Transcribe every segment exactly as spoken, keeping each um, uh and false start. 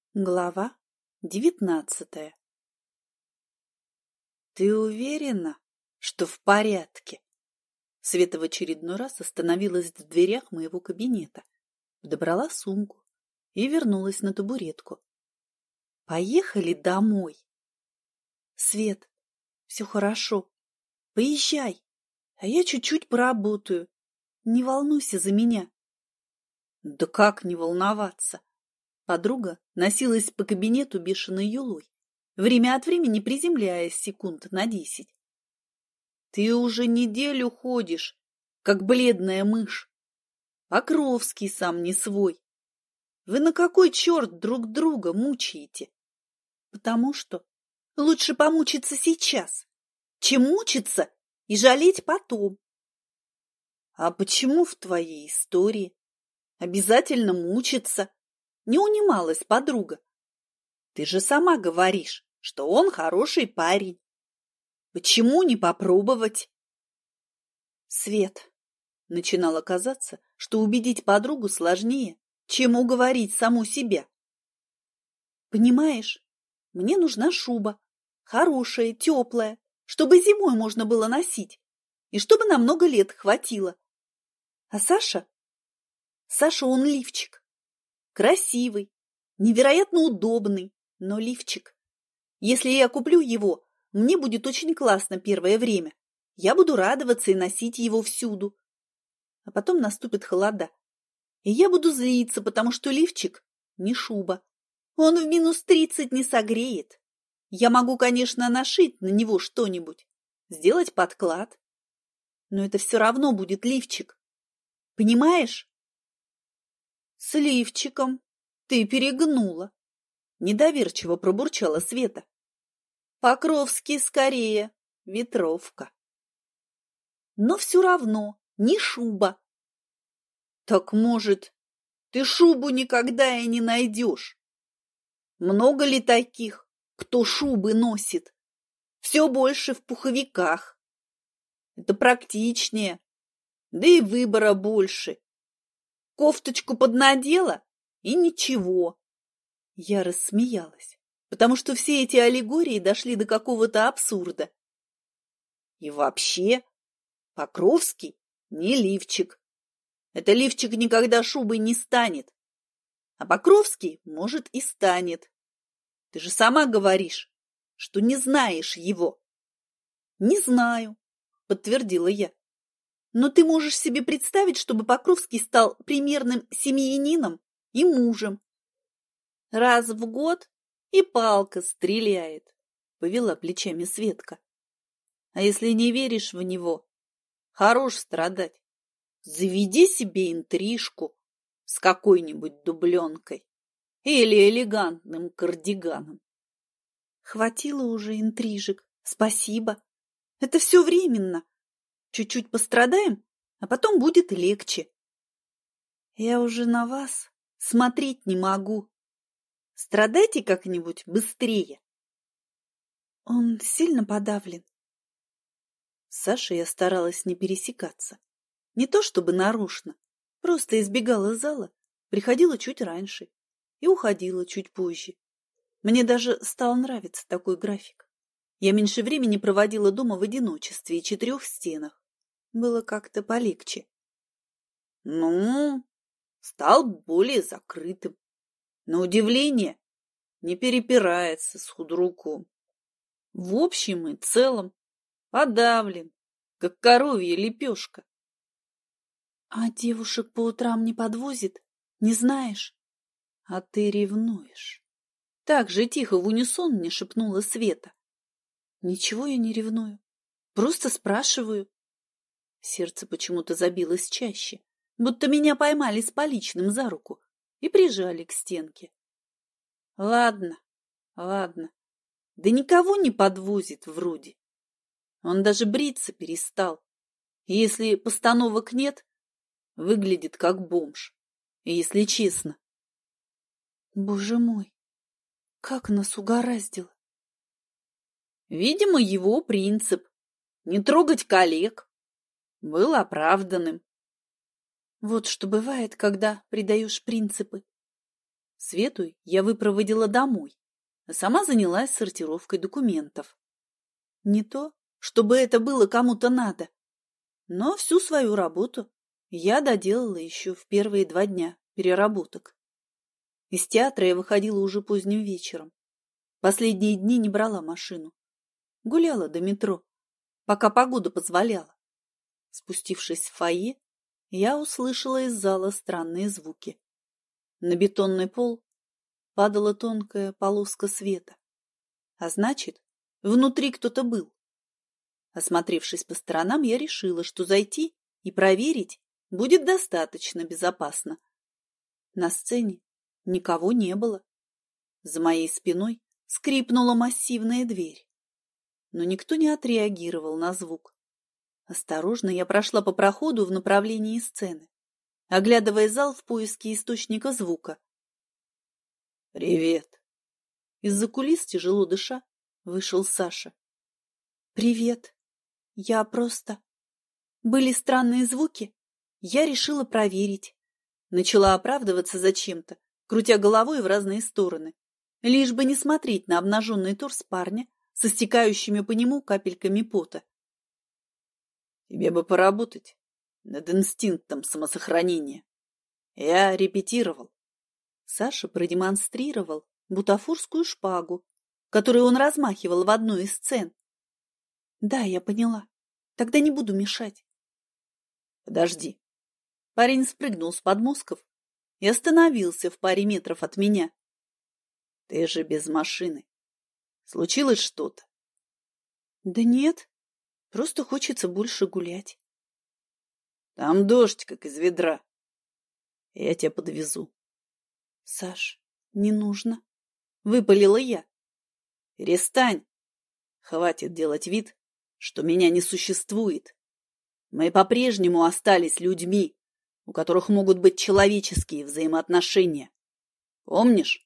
Глава девятнадцатая. «Ты уверена, что в порядке?» Света в очередной раз остановилась в дверях моего кабинета, подобрала сумку и вернулась на табуретку. «Поехали домой!» «Свет, все хорошо. Поезжай, а я чуть-чуть поработаю. Не волнуйся за меня». «Да как не волноваться?» Подруга носилась по кабинету бешеной юлой, время от времени приземляясь секунд на десять. «Ты уже неделю ходишь, как бледная мышь. Покровский сам не свой. Вы на какой черт друг друга мучаете?» «Потому что лучше помучиться сейчас, чем мучиться и жалеть потом». «А почему в твоей истории обязательно мучиться?» Не унималась подруга. «Ты же сама говоришь, что он хороший парень. Почему не попробовать?» «Свет», начинало казаться, что убедить подругу сложнее, чем уговорить саму себя. «Понимаешь, мне нужна шуба, хорошая, теплая, чтобы зимой можно было носить, и чтобы на много лет хватило. А Саша? Саша он лифчик. Красивый, невероятно удобный, но лифчик. Если я куплю его, мне будет очень классно первое время. Я буду радоваться и носить его всюду. А потом наступит холода. И я буду злиться, потому что лифчик не шуба. Он в минус тридцать не согреет. Я могу, конечно, нашить на него что-нибудь, сделать подклад. Но это все равно будет лифчик. Понимаешь? С лифчиком ты перегнула. Недоверчиво пробурчала Света. Покровский скорее, ветровка. Но все равно не шуба. Так, может, ты шубу никогда и не найдешь? Много ли таких, кто шубы носит? Все больше в пуховиках. Это практичнее, да и выбора больше. Кофточку поднадела и ничего. Я рассмеялась, потому что все эти аллегории дошли до какого-то абсурда. И вообще, Покровский не лифчик. Это лифчик никогда шубой не станет. А Покровский, может, и станет. Ты же сама говоришь, что не знаешь его. Не знаю, подтвердила я. Но ты можешь себе представить, чтобы Покровский стал примерным семьянином и мужем. Раз в год и палка стреляет, повела плечами Светка. А если не веришь в него, хорош страдать. Заведи себе интрижку с какой-нибудь дубленкой или элегантным кардиганом. Хватило уже интрижек, спасибо. Это все временно. Чуть-чуть пострадаем, а потом будет легче. Я уже на вас смотреть не могу. Страдайте как-нибудь быстрее. Он сильно подавлен. С Сашей я старалась не пересекаться. Не то чтобы нарочно, просто избегала зала, приходила чуть раньше и уходила чуть позже. Мне даже стал нравиться такой график. Я меньше времени проводила дома в одиночестве и четырех стенах. Было как-то полегче. Ну, стал более закрытым. На удивление, не перепирается с худруком. В общем и целом подавлен, как коровья лепешка. А девушек по утрам не подвозит, не знаешь? А ты ревнуешь. Так же тихо в унисон мне шепнула Света. Ничего я не ревную, просто спрашиваю. Сердце почему-то забилось чаще, будто меня поймали с поличным за руку и прижали к стенке. Ладно, ладно, да никого не подвозит вроде. Он даже бриться перестал. И если постановок нет, выглядит как бомж, если честно. Боже мой, как нас угораздило. Видимо, его принцип — не трогать коллег был оправданным. Вот что бывает, когда предаешь принципы. Свету я выпроводила домой, а сама занялась сортировкой документов. Не то, чтобы это было кому-то надо, но всю свою работу я доделала еще в первые два дня переработок. Из театра я выходила уже поздним вечером. Последние дни не брала машину. Гуляла до метро, пока погода позволяла. Спустившись в фойе, я услышала из зала странные звуки. На бетонный пол падала тонкая полоска света. А значит, внутри кто-то был. Осмотревшись по сторонам, я решила, что зайти и проверить будет достаточно безопасно. На сцене никого не было. За моей спиной скрипнула массивная дверь. Но никто не отреагировал на звук. Осторожно я прошла по проходу в направлении сцены, оглядывая зал в поиске источника звука. «Привет!» Из-за кулис, тяжело дыша, вышел Саша. «Привет! Я просто... Были странные звуки. Я решила проверить». Начала оправдываться зачем-то, крутя головой в разные стороны, лишь бы не смотреть на обнаженный торс парня со стекающими по нему капельками пота. «Тебе бы поработать над инстинктом самосохранения. Я репетировал». Саша продемонстрировал бутафорскую шпагу, которую он размахивал в одной из сцен. «Да, я поняла. Тогда не буду мешать». «Подожди». Парень спрыгнул с подмостков и остановился в паре метров от меня. «Ты же без машины. Случилось что-то?» «Да нет. Просто хочется больше гулять». «Там дождь, как из ведра. Я тебя подвезу». «Саш, не нужно», — выпалила я. «Перестань. Хватит делать вид, что меня не существует. Мы по-прежнему остались людьми, у которых могут быть человеческие взаимоотношения. Помнишь?»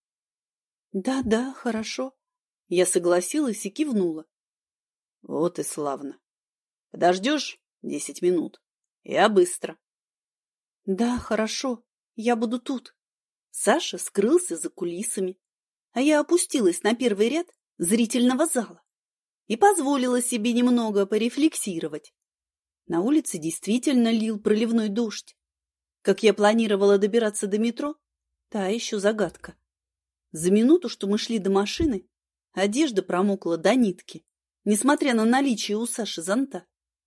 «Да-да, хорошо». Я согласилась и кивнула. «Вот и славно. Подождешь десять минут? Я быстро». «Да, хорошо. Я буду тут». Саша скрылся за кулисами, а я опустилась на первый ряд зрительного зала и позволила себе немного порефлексировать. На улице действительно лил проливной дождь. Как я планировала добираться до метро, та еще загадка. За минуту, что мы шли до машины, одежда промокла до нитки, несмотря на наличие у Саши зонта.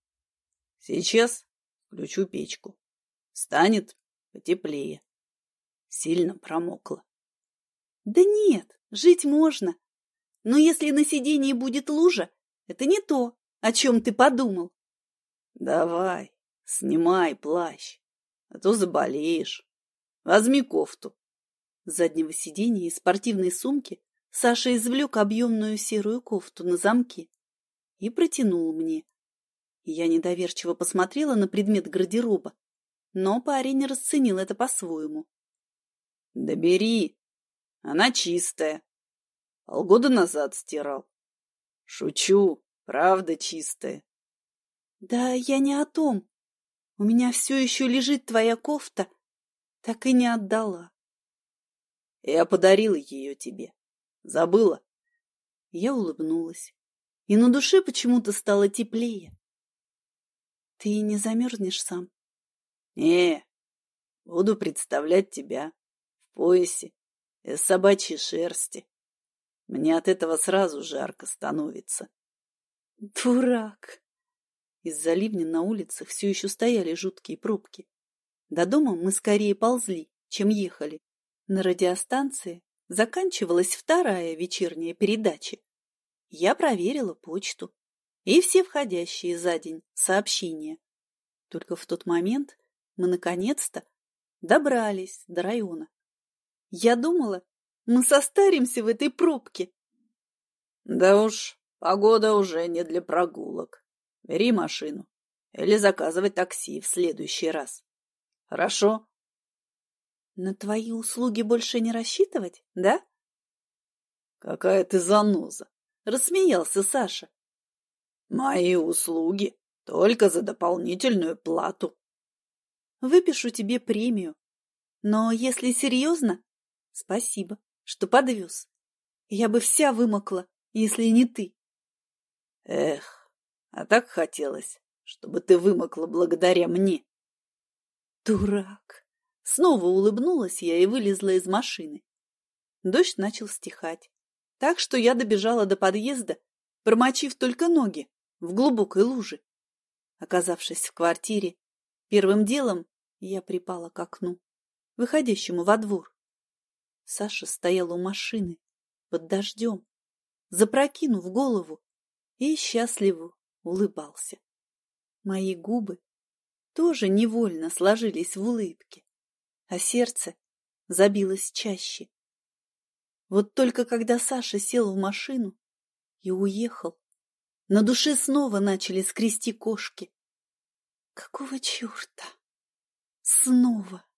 «Сейчас включу печку. Станет потеплее. Сильно промокла». «Да нет, жить можно. Но если на сиденье будет лужа, это не то, о чем ты подумал». «Давай, снимай плащ, а то заболеешь. Возьми кофту». С заднего сиденья из спортивной сумки Саша извлек объемную серую кофту на замке и протянул мне. Я недоверчиво посмотрела на предмет гардероба, но парень расценил это по-своему. «Да бери, она чистая. Полгода назад стирал. Шучу, правда чистая». «Да я не о том. У меня все еще лежит твоя кофта, так и не отдала». «Я подарил ее тебе. Забыла?» Я улыбнулась, и на душе почему-то стало теплее. «Ты не замерзнешь сам?» «Не, буду представлять тебя в поясе из собачьей шерсти. Мне от этого сразу жарко становится». «Дурак!» Из-за ливня на улицах все еще стояли жуткие пробки. До дома мы скорее ползли, чем ехали. На радиостанции заканчивалась вторая вечерняя передача. Я проверила почту и все входящие за день сообщения. Только в тот момент мы наконец-то добрались до района. Я думала, мы состаримся в этой пробке. Да уж, погода уже не для прогулок. Бери машину или заказывай такси в следующий раз. Хорошо? На твои услуги больше не рассчитывать, да? Какая ты заноза! Рассмеялся Саша. Мои услуги только за дополнительную плату. Выпишу тебе премию. Но если серьезно, Спасибо, что подвез. Я бы вся вымокла, если не ты. Эх, а так хотелось, чтобы ты вымокла благодаря мне. Дурак! Снова улыбнулась я и вылезла из машины. Дождь начал стихать, так что я добежала до подъезда, промочив только ноги в глубокой луже. Оказавшись в квартире, первым делом я припала к окну, выходящему во двор. Саша стоял у машины под дождем, запрокинув голову, и счастливо улыбался. Мои губы тоже невольно сложились в улыбке, а сердце забилось чаще. Вот только когда Саша сел в машину и уехал, на душе снова начали скрести кошки. Какого черта? Снова?